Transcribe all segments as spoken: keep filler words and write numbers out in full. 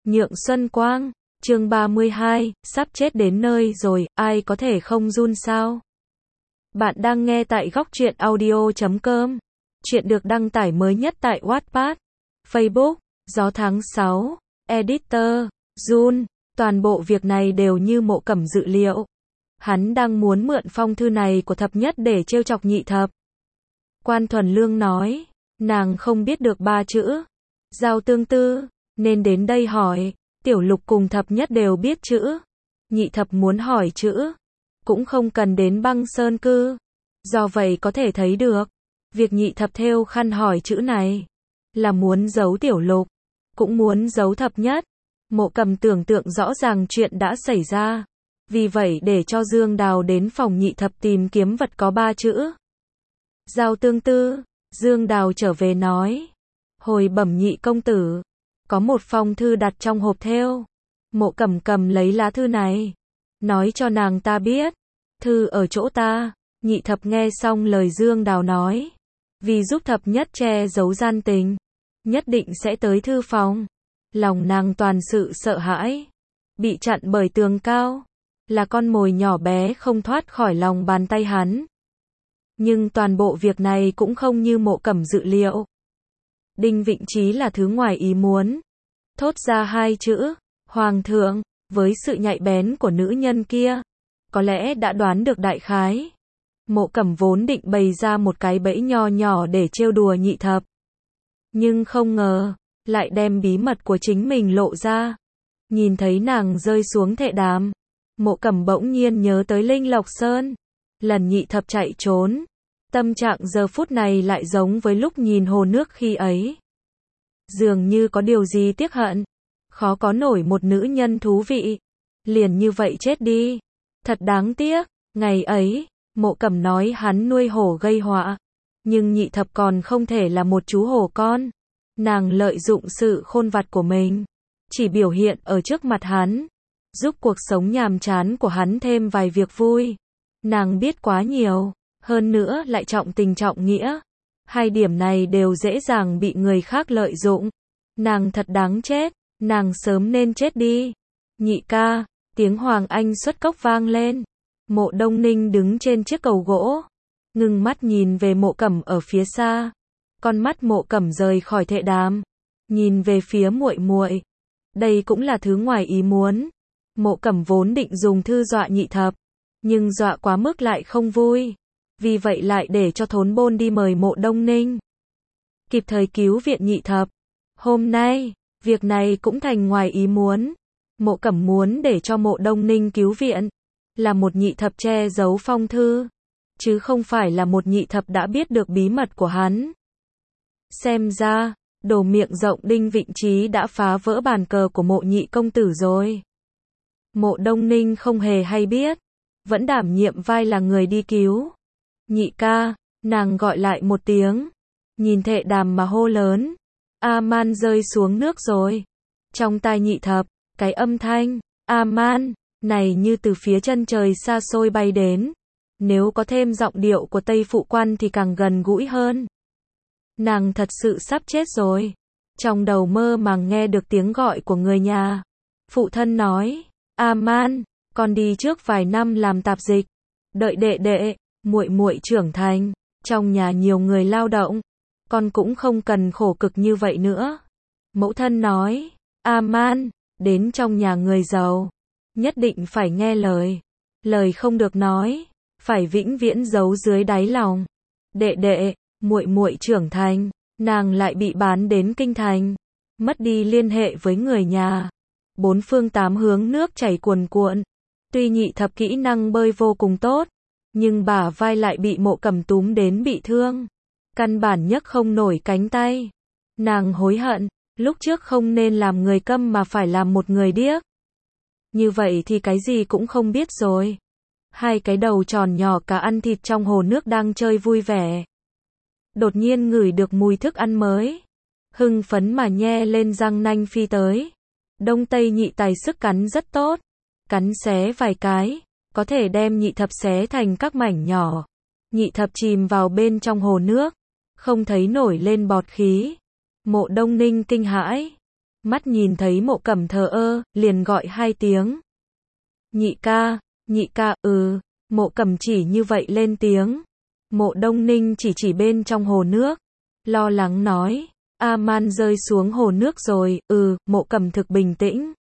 Nhượng Xuân Quang, chương ba mươi hai, sắp chết đến nơi rồi, ai có thể không run sao? Bạn đang nghe tại góc truyện audio chấm com. Chuyện được đăng tải mới nhất tại Wattpad, Facebook, Gió tháng sáu, Editor, Jun. Toàn bộ việc này đều như Mộ Cẩm dự liệu. Hắn đang muốn mượn phong thư này của thập nhất để trêu chọc nhị thập. Quan Thuần Lương nói, nàng không biết được ba chữ giao tương tư, nên đến đây hỏi. Tiểu Lục cùng thập nhất đều biết chữ. Nhị thập muốn hỏi chữ, cũng không cần đến Băng Sơn Cư. Do vậy có thể thấy được, việc nhị thập thêu khăn hỏi chữ này, là muốn giấu Tiểu Lục, cũng muốn giấu thập nhất. Mộ Cầm tưởng tượng rõ ràng chuyện đã xảy ra. Vì vậy để cho Dương Đào đến phòng nhị thập tìm kiếm vật có ba chữ giao tương tư, Dương Đào trở về nói, hồi bẩm nhị công tử, có một phong thư đặt trong hộp thêu. Mộ Cầm cầm lấy lá thư này, nói cho nàng ta biết, thư ở chỗ ta. Nhị thập nghe xong lời Dương Đào nói, vì giúp thập nhất che giấu gian tình, nhất định sẽ tới thư phòng. Lòng nàng toàn sự sợ hãi, bị chặn bởi tường cao, là con mồi nhỏ bé không thoát khỏi lòng bàn tay hắn. Nhưng toàn bộ việc này cũng không như Mộ Cẩm dự liệu. Đinh Vịnh Chí là thứ ngoài ý muốn, thốt ra hai chữ, Hoàng thượng, với sự nhạy bén của nữ nhân kia, có lẽ đã đoán được đại khái. Mộ Cẩm vốn định bày ra một cái bẫy nho nhỏ để trêu đùa nhị thập, nhưng không ngờ, lại đem bí mật của chính mình lộ ra. Nhìn thấy nàng rơi xuống thệ đàm, Mộ Cẩm bỗng nhiên nhớ tới Linh Lộc Sơn. Lần nhị thập chạy trốn, tâm trạng giờ phút này lại giống với lúc nhìn hồ nước khi ấy. Dường như có điều gì tiếc hận, khó có nổi một nữ nhân thú vị, liền như vậy chết đi. Thật đáng tiếc, ngày ấy, Mộ Cẩm nói hắn nuôi hổ gây họa, nhưng nhị thập còn không thể là một chú hổ con. Nàng lợi dụng sự khôn vặt của mình, chỉ biểu hiện ở trước mặt hắn, giúp cuộc sống nhàm chán của hắn thêm vài việc vui. Nàng biết quá nhiều, hơn nữa lại trọng tình trọng nghĩa. Hai điểm này đều dễ dàng bị người khác lợi dụng. Nàng thật đáng chết, nàng sớm nên chết đi. Nhị ca, tiếng Hoàng Anh xuất cốc vang lên. Mộ Đông Ninh đứng trên chiếc cầu gỗ, ngưng mắt nhìn về Mộ Cẩm ở phía xa. Con mắt Mộ Cẩm rời khỏi thệ đàm, nhìn về phía muội muội. Đây cũng là thứ ngoài ý muốn. Mộ Cẩm vốn định dùng thư dọa nhị thập, nhưng dọa quá mức lại không vui. Vì vậy lại để cho Thốn Bôn đi mời Mộ Đông Ninh, kịp thời cứu viện nhị thập. Hôm nay, việc này cũng thành ngoài ý muốn. Mộ Cẩm muốn để cho Mộ Đông Ninh cứu viện, là một nhị thập che giấu phong thư, chứ không phải là một nhị thập đã biết được bí mật của hắn. Xem ra, đồ miệng rộng Đinh Vịnh Chí đã phá vỡ bàn cờ của Mộ nhị công tử rồi. Mộ Đông Ninh không hề hay biết, vẫn đảm nhiệm vai là người đi cứu. Nhị ca, nàng gọi lại một tiếng, nhìn thệ đàm mà hô lớn, A-man rơi xuống nước rồi. Trong tai nhị thập, cái âm thanh A-man này như từ phía chân trời xa xôi bay đến. Nếu có thêm giọng điệu của Tây Phụ Quan thì càng gần gũi hơn. Nàng thật sự sắp chết rồi. Trong đầu mơ màng nghe được tiếng gọi của người nhà. Phụ thân nói, A-man, con đi trước vài năm làm tạp dịch, đợi đệ đệ, muội muội trưởng thành, trong nhà nhiều người lao động, con cũng không cần khổ cực như vậy nữa. Mẫu thân nói, A-man, đến trong nhà người giàu, nhất định phải nghe lời. Lời không được nói, phải vĩnh viễn giấu dưới đáy lòng. Đệ đệ, muội muội trưởng thành, nàng lại bị bán đến kinh thành, mất đi liên hệ với người nhà. Bốn phương tám hướng nước chảy cuồn cuộn. Tuy nhị thập kỹ năng bơi vô cùng tốt, nhưng bả vai lại bị Mộ Cẩm túm đến bị thương, căn bản nhấc không nổi cánh tay. Nàng hối hận, lúc trước không nên làm người câm mà phải làm một người điếc. Như vậy thì cái gì cũng không biết rồi. Hai cái đầu tròn nhỏ cá ăn thịt trong hồ nước đang chơi vui vẻ, đột nhiên ngửi được mùi thức ăn mới, hưng phấn mà nhe lên răng nanh phi tới. Đông Tây nhị tài sức cắn rất tốt, cắn xé vài cái, có thể đem nhị thập xé thành các mảnh nhỏ. Nhị thập chìm vào bên trong hồ nước, không thấy nổi lên bọt khí. Mộ Đông Ninh kinh hãi, Mắt nhìn thấy Mộ Cẩm thờ ơ, liền gọi hai tiếng. Nhị ca, nhị ca, ừ, Mộ Cẩm chỉ như vậy lên tiếng. Mộ Đông Ninh chỉ chỉ bên trong hồ nước, lo lắng nói, A-man rơi xuống hồ nước rồi, ừ, Mộ Cẩm thực bình tĩnh.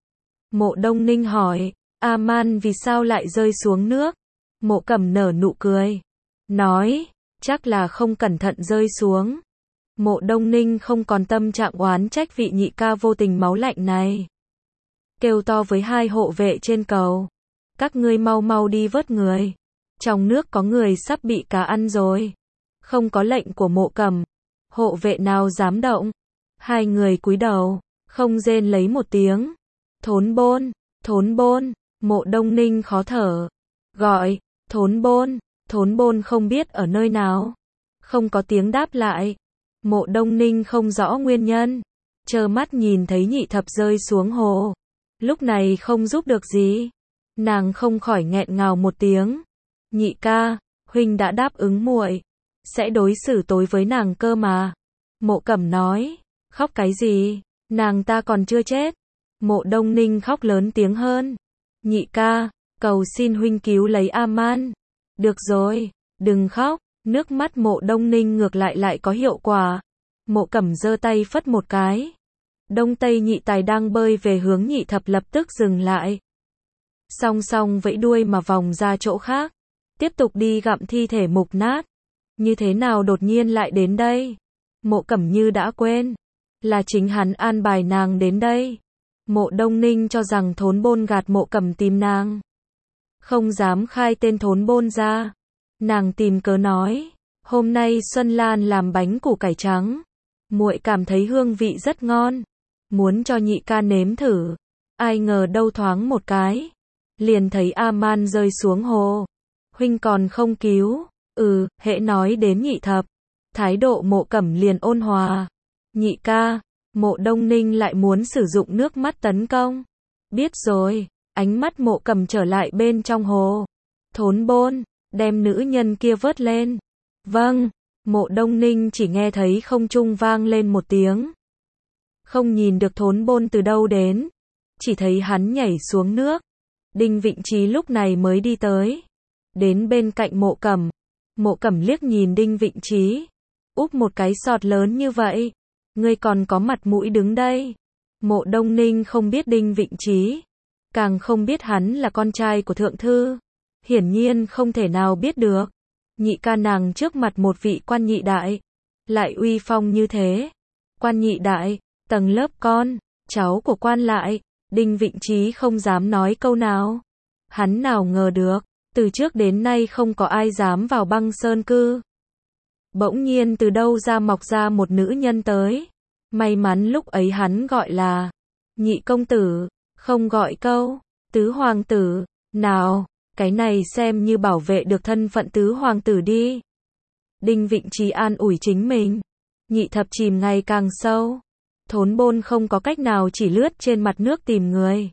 Mộ Đông Ninh hỏi, A-man vì sao lại rơi xuống nước? Mộ Cẩm nở nụ cười, nói, chắc là không cẩn thận rơi xuống. Mộ Đông Ninh không còn tâm trạng oán trách vị nhị ca vô tình máu lạnh này. Kêu to với hai hộ vệ trên cầu, các ngươi mau mau đi vớt người. Trong nước có người sắp bị cá ăn rồi. Không có lệnh của Mộ Cẩm, hộ vệ nào dám động. Hai người cúi đầu, không rên lấy một tiếng. Thốn Bôn, Thốn Bôn, Mộ Đông Ninh khó thở. Gọi, Thốn Bôn, Thốn Bôn không biết ở nơi nào. Không có tiếng đáp lại. Mộ Đông Ninh không rõ nguyên nhân. Trơ mắt nhìn thấy nhị thập rơi xuống hồ. Lúc này không giúp được gì. Nàng không khỏi nghẹn ngào một tiếng. Nhị ca, huynh đã đáp ứng muội, sẽ đối xử tối với nàng cơ mà. Mộ Cẩm nói, khóc cái gì, nàng ta còn chưa chết. Mộ Đông Ninh khóc lớn tiếng hơn. Nhị ca, cầu xin huynh cứu lấy A-man. Được rồi, đừng khóc. Nước mắt Mộ Đông Ninh ngược lại lại có hiệu quả. Mộ Cẩm giơ tay phất một cái. Đông Tây nhị tài đang bơi về hướng nhị thập lập tức dừng lại. Song song vẫy đuôi mà vòng ra chỗ khác. Tiếp tục đi gặm thi thể mục nát. Như thế nào đột nhiên lại đến đây? Mộ Cẩm như đã quên. Là chính hắn an bài nàng đến đây. Mộ Đông Ninh cho rằng Thốn Bôn gạt Mộ Cẩm tìm nàng. Không dám khai tên Thốn Bôn ra. Nàng tìm cớ nói, hôm nay Xuân Lan làm bánh củ cải trắng, muội cảm thấy hương vị rất ngon, muốn cho nhị ca nếm thử. Ai ngờ đâu thoáng một cái, liền thấy A-man rơi xuống hồ. Huynh còn không cứu? Ừ, hễ nói đến nhị thập, thái độ Mộ Cẩm liền ôn hòa. Nhị ca, Mộ Đông Ninh lại muốn sử dụng nước mắt tấn công. Biết rồi, ánh mắt Mộ Cẩm trở lại bên trong hồ. Thốn Bôn, đem nữ nhân kia vớt lên. Vâng, Mộ Đông Ninh chỉ nghe thấy không trung vang lên một tiếng. Không nhìn được Thốn Bôn từ đâu đến, chỉ thấy hắn nhảy xuống nước. Đinh Vịnh Trí lúc này mới đi tới, đến bên cạnh Mộ Cẩm. Mộ Cẩm liếc nhìn Đinh Vịnh Trí, úp một cái sọt lớn như vậy, ngươi còn có mặt mũi đứng đây. Mộ Đông Ninh không biết Đinh Vịnh Trí, càng không biết hắn là con trai của thượng thư. Hiển nhiên không thể nào biết được. Nhị ca nàng trước mặt một vị quan nhị đại, lại uy phong như thế. Quan nhị đại, tầng lớp con, cháu của quan lại. Đinh Vịnh Trí không dám nói câu nào. Hắn nào ngờ được, từ trước đến nay không có ai dám vào Băng Sơn cư. Bỗng nhiên từ đâu ra mọc ra một nữ nhân tới. May mắn lúc ấy hắn gọi là nhị công tử, không gọi câu tứ hoàng tử. Nào, cái này xem như bảo vệ được thân phận tứ hoàng tử đi. Đinh Vịnh Trí an ủi chính mình. Nhị thập chìm ngày càng sâu. Thốn Bôn không có cách nào chỉ lướt trên mặt nước tìm người.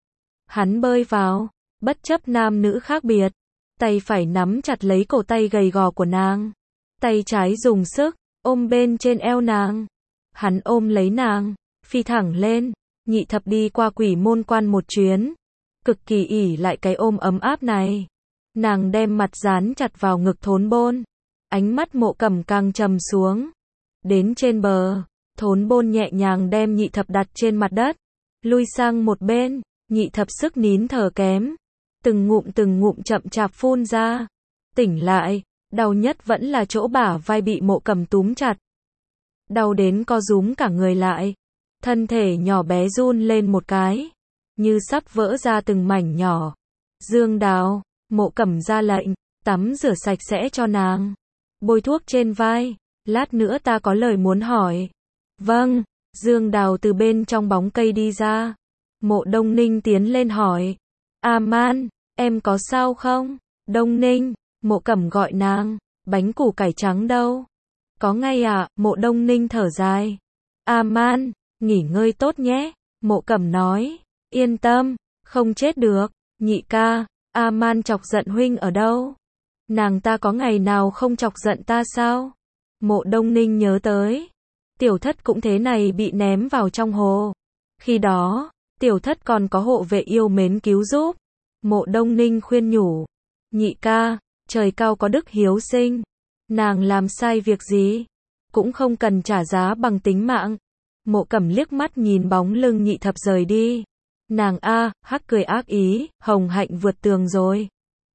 Hắn bơi vào, bất chấp nam nữ khác biệt. Tay phải nắm chặt lấy cổ tay gầy gò của nàng. Tay trái dùng sức, ôm bên trên eo nàng. Hắn ôm lấy nàng, phi thẳng lên. Nhị thập đi qua Quỷ Môn Quan một chuyến. Cực kỳ ỉ lại cái ôm ấm áp này. Nàng đem mặt dán chặt vào ngực Thốn Bôn. Ánh mắt Mộ Cẩm càng trầm xuống. Đến trên bờ, Thốn Bôn nhẹ nhàng đem nhị thập đặt trên mặt đất. Lui sang một bên, nhị thập sức nín thở kém. Từng ngụm từng ngụm chậm chạp phun ra. Tỉnh lại, đau nhất vẫn là chỗ bả vai bị Mộ Cẩm túm chặt. Đau đến co rúm cả người lại. Thân thể nhỏ bé run lên một cái, như sắp vỡ ra từng mảnh nhỏ. Dương Đào, Mộ Cẩm ra lệnh, tắm rửa sạch sẽ cho nàng. Bôi thuốc trên vai, lát nữa ta có lời muốn hỏi. Vâng, Dương Đào từ bên trong bóng cây đi ra. Mộ Đông Ninh tiến lên hỏi. A-man, em có sao không? Đông Ninh, Mộ Cẩm gọi nàng. Bánh củ cải trắng đâu? Có ngay à? Mộ Đông Ninh thở dài. A-man, nghỉ ngơi tốt nhé. Mộ Cẩm nói. Yên tâm, không chết được. Nhị ca, A-man chọc giận huynh ở đâu? Nàng ta có ngày nào không chọc giận ta sao? Mộ Đông Ninh nhớ tới. tiểu thất cũng thế này bị ném vào trong hồ. Khi đó, tiểu thất còn có hộ vệ yêu mến cứu giúp. Mộ Đông Ninh khuyên nhủ, nhị ca, trời cao có đức hiếu sinh, nàng làm sai việc gì, cũng không cần trả giá bằng tính mạng. Mộ Cẩm liếc mắt nhìn bóng lưng nhị thập rời đi. Nàng a, hắc cười ác ý, hồng hạnh vượt tường rồi.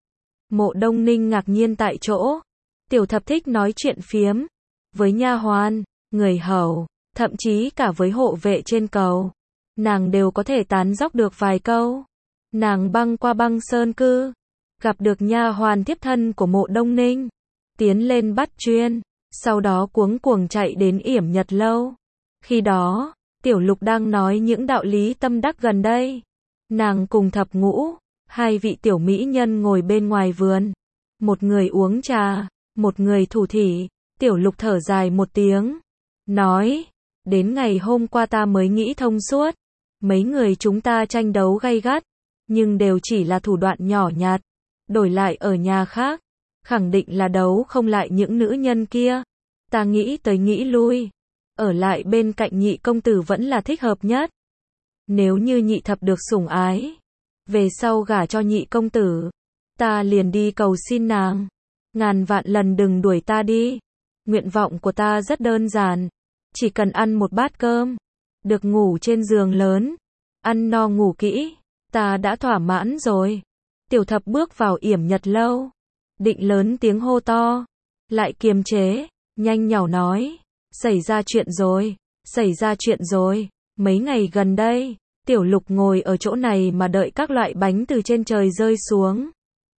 Mộ Đông Ninh ngạc nhiên tại chỗ. Tiểu thập thích nói chuyện phiếm với nha hoàn, người hầu, thậm chí cả với hộ vệ trên cầu. Nàng đều có thể tán dóc được vài câu. Nàng băng qua băng sơn cư, gặp được nha hoàn thiếp thân của Mộ Đông Ninh, tiến lên bắt chuyên, sau đó cuống cuồng chạy đến Yểm Nhật lâu. Khi đó, Tiểu Lục đang nói những đạo lý tâm đắc gần đây. Nàng cùng Thập Ngũ, hai vị tiểu mỹ nhân ngồi bên ngoài vườn. Một người uống trà, một người thủ thỉ. Tiểu Lục thở dài một tiếng, nói, đến ngày hôm qua ta mới nghĩ thông suốt. Mấy người chúng ta tranh đấu gay gắt, nhưng đều chỉ là thủ đoạn nhỏ nhặt. Đổi lại ở nhà khác, khẳng định là đấu không lại những nữ nhân kia. Ta nghĩ tới nghĩ lui, ở lại bên cạnh nhị công tử vẫn là thích hợp nhất. Nếu như nhị thập được sủng ái, về sau gả cho nhị công tử, ta liền đi cầu xin nàng, ngàn vạn lần đừng đuổi ta đi. Nguyện vọng của ta rất đơn giản, chỉ cần ăn một bát cơm, được ngủ trên giường lớn, ăn no ngủ kỹ, ta đã thỏa mãn rồi. Tiểu thập bước vào Yểm Nhật lâu, định lớn tiếng hô to, lại kiềm chế, nhanh nhảu nói, xảy ra chuyện rồi, xảy ra chuyện rồi. Mấy ngày gần đây, Tiểu Lục ngồi ở chỗ này mà đợi các loại bánh từ trên trời rơi xuống.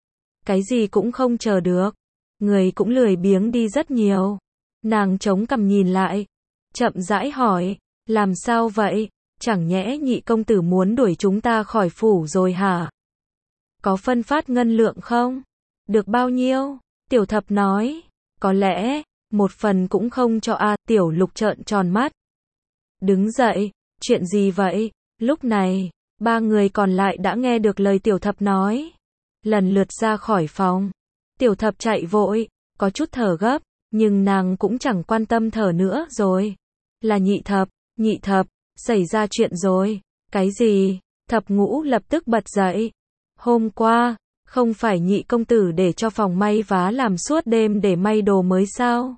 Cái gì cũng không chờ được, người cũng lười biếng đi rất nhiều. Nàng chống cằm nhìn lại, chậm rãi hỏi, làm sao vậy, chẳng nhẽ nhị công tử muốn đuổi chúng ta khỏi phủ rồi hả? Có phân phát ngân lượng không? Được bao nhiêu? Tiểu thập nói, có lẽ, một phần cũng không cho a. Tiểu Lục trợn tròn mắt, đứng dậy, chuyện gì vậy? Lúc này, ba người còn lại đã nghe được lời tiểu thập nói, lần lượt ra khỏi phòng. Tiểu thập chạy vội, có chút thở gấp, nhưng nàng cũng chẳng quan tâm thở nữa rồi. Là nhị thập, nhị thập, xảy ra chuyện rồi. Cái gì? Thập Ngũ lập tức bật dậy. Hôm qua, không phải nhị công tử để cho phòng may vá làm suốt đêm để may đồ mới sao?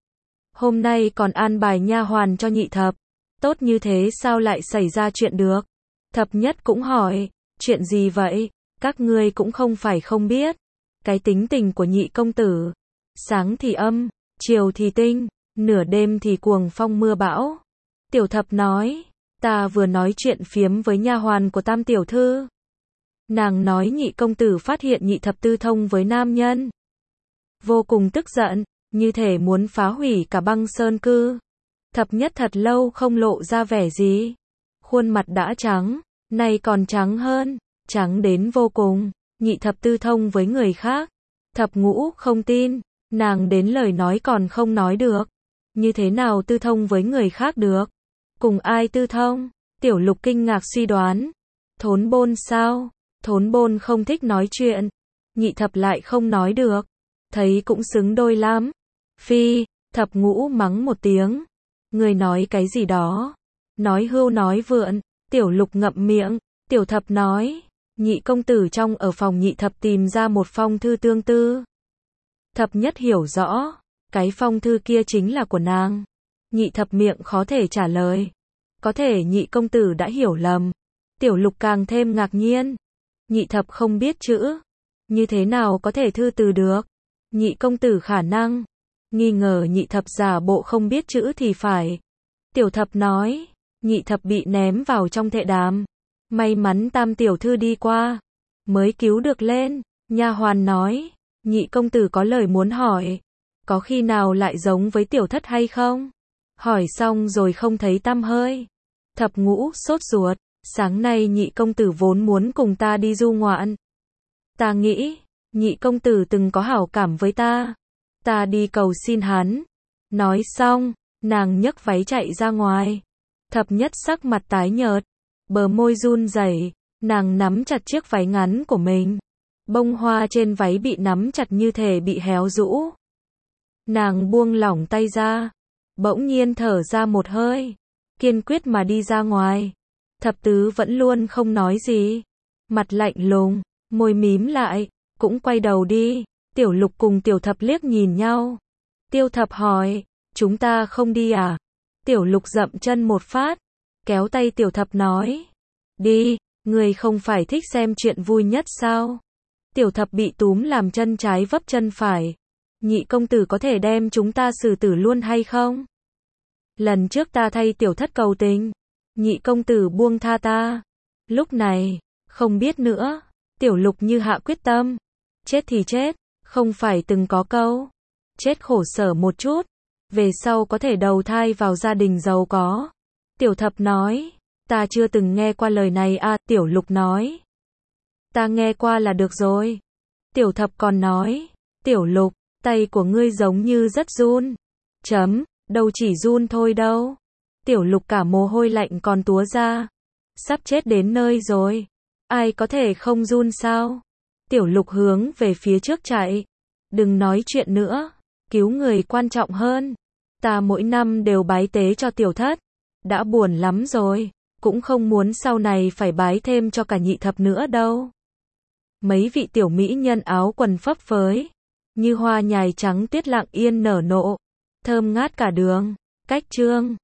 Hôm nay còn an bài nha hoàn cho nhị thập. Tốt như thế sao lại xảy ra chuyện được? Thập Nhất cũng hỏi, chuyện gì vậy? Các ngươi cũng không phải không biết. Cái tính tình của nhị công tử, sáng thì âm, chiều thì tinh, nửa đêm thì cuồng phong mưa bão. Tiểu thập nói, ta vừa nói chuyện phiếm với nha hoàn của Tam tiểu thư. Nàng nói nhị công tử phát hiện nhị thập tư thông với nam nhân. Vô cùng tức giận, như thể muốn phá hủy cả băng sơn cư. Thập Nhất thật lâu không lộ ra vẻ gì. Khuôn mặt đã trắng, nay còn trắng hơn, trắng đến vô cùng. Nhị thập tư thông với người khác. Thập Ngũ không tin, nàng đến lời nói còn không nói được. Như thế nào tư thông với người khác được? Cùng ai tư thông? Tiểu Lục kinh ngạc suy đoán. Thốn Bôn sao? Thốn Bôn không thích nói chuyện. Nhị thập lại không nói được. Thấy cũng xứng đôi lắm. Phi, Thập Ngũ mắng một tiếng. Người nói cái gì đó? Nói hưu nói vượn. Tiểu Lục ngậm miệng. Tiểu thập nói, nhị công tử trong ở phòng nhị thập tìm ra một phong thư tương tư. Thập Nhất hiểu rõ, cái phong thư kia chính là của nàng. Nhị thập miệng khó thể trả lời. Có thể nhị công tử đã hiểu lầm. Tiểu Lục càng thêm ngạc nhiên. Nhị thập không biết chữ. Như thế nào có thể thư từ được? Nhị công tử khả năng. Nghi ngờ nhị thập giả bộ không biết chữ thì phải. Tiểu thập nói, nhị thập bị ném vào trong thệ đàm. May mắn Tam tiểu thư đi qua, mới cứu được lên. Nha hoàn nói, nhị công tử có lời muốn hỏi. Có khi nào lại giống với tiểu thất hay không? Hỏi xong rồi không thấy tăm hơi. Thập Ngũ sốt ruột, sáng nay nhị công tử vốn muốn cùng ta đi du ngoạn. Ta nghĩ, nhị công tử từng có hảo cảm với ta. Ta đi cầu xin hắn. Nói xong, nàng nhấc váy chạy ra ngoài. Thập Nhất sắc mặt tái nhợt, bờ môi run rẩy, nàng nắm chặt chiếc váy ngắn của mình. Bông hoa trên váy bị nắm chặt như thể bị héo rũ. Nàng buông lỏng tay ra, bỗng nhiên thở ra một hơi, kiên quyết mà đi ra ngoài. Thập tứ vẫn luôn không nói gì, mặt lạnh lùng, môi mím lại, cũng quay đầu đi. Tiểu Lục cùng Tiểu Thập liếc nhìn nhau. Tiêu Thập hỏi, chúng ta không đi à? Tiểu Lục dậm chân một phát, kéo tay Tiểu Thập nói, đi, người không phải thích xem chuyện vui nhất sao? Tiểu Thập bị túm làm chân trái vấp chân phải. Nhị công tử có thể đem chúng ta xử tử luôn hay không? Lần trước ta thay Tiểu Thất cầu tình, nhị công tử buông tha ta. Lúc này, không biết nữa. Tiểu Lục như hạ quyết tâm. Chết thì chết, không phải từng có câu, chết khổ sở một chút, về sau có thể đầu thai vào gia đình giàu có. Tiểu Thập nói, ta chưa từng nghe qua lời này à. Tiểu Lục nói, ta nghe qua là được rồi. Tiểu Thập còn nói, Tiểu Lục, tay của ngươi giống như rất run. Chấm, đâu chỉ run thôi đâu. Tiểu Lục cả mồ hôi lạnh còn túa ra. Sắp chết đến nơi rồi, ai có thể không run sao? Tiểu Lục hướng về phía trước chạy. Đừng nói chuyện nữa, cứu người quan trọng hơn. Ta mỗi năm đều bái tế cho Tiểu Thất, đã buồn lắm rồi, cũng không muốn sau này phải bái thêm cho cả nhị thập nữa đâu. Mấy vị tiểu mỹ nhân áo quần phấp phới, như hoa nhài trắng tuyết lặng yên nở nộ, thơm ngát cả đường. Cách chương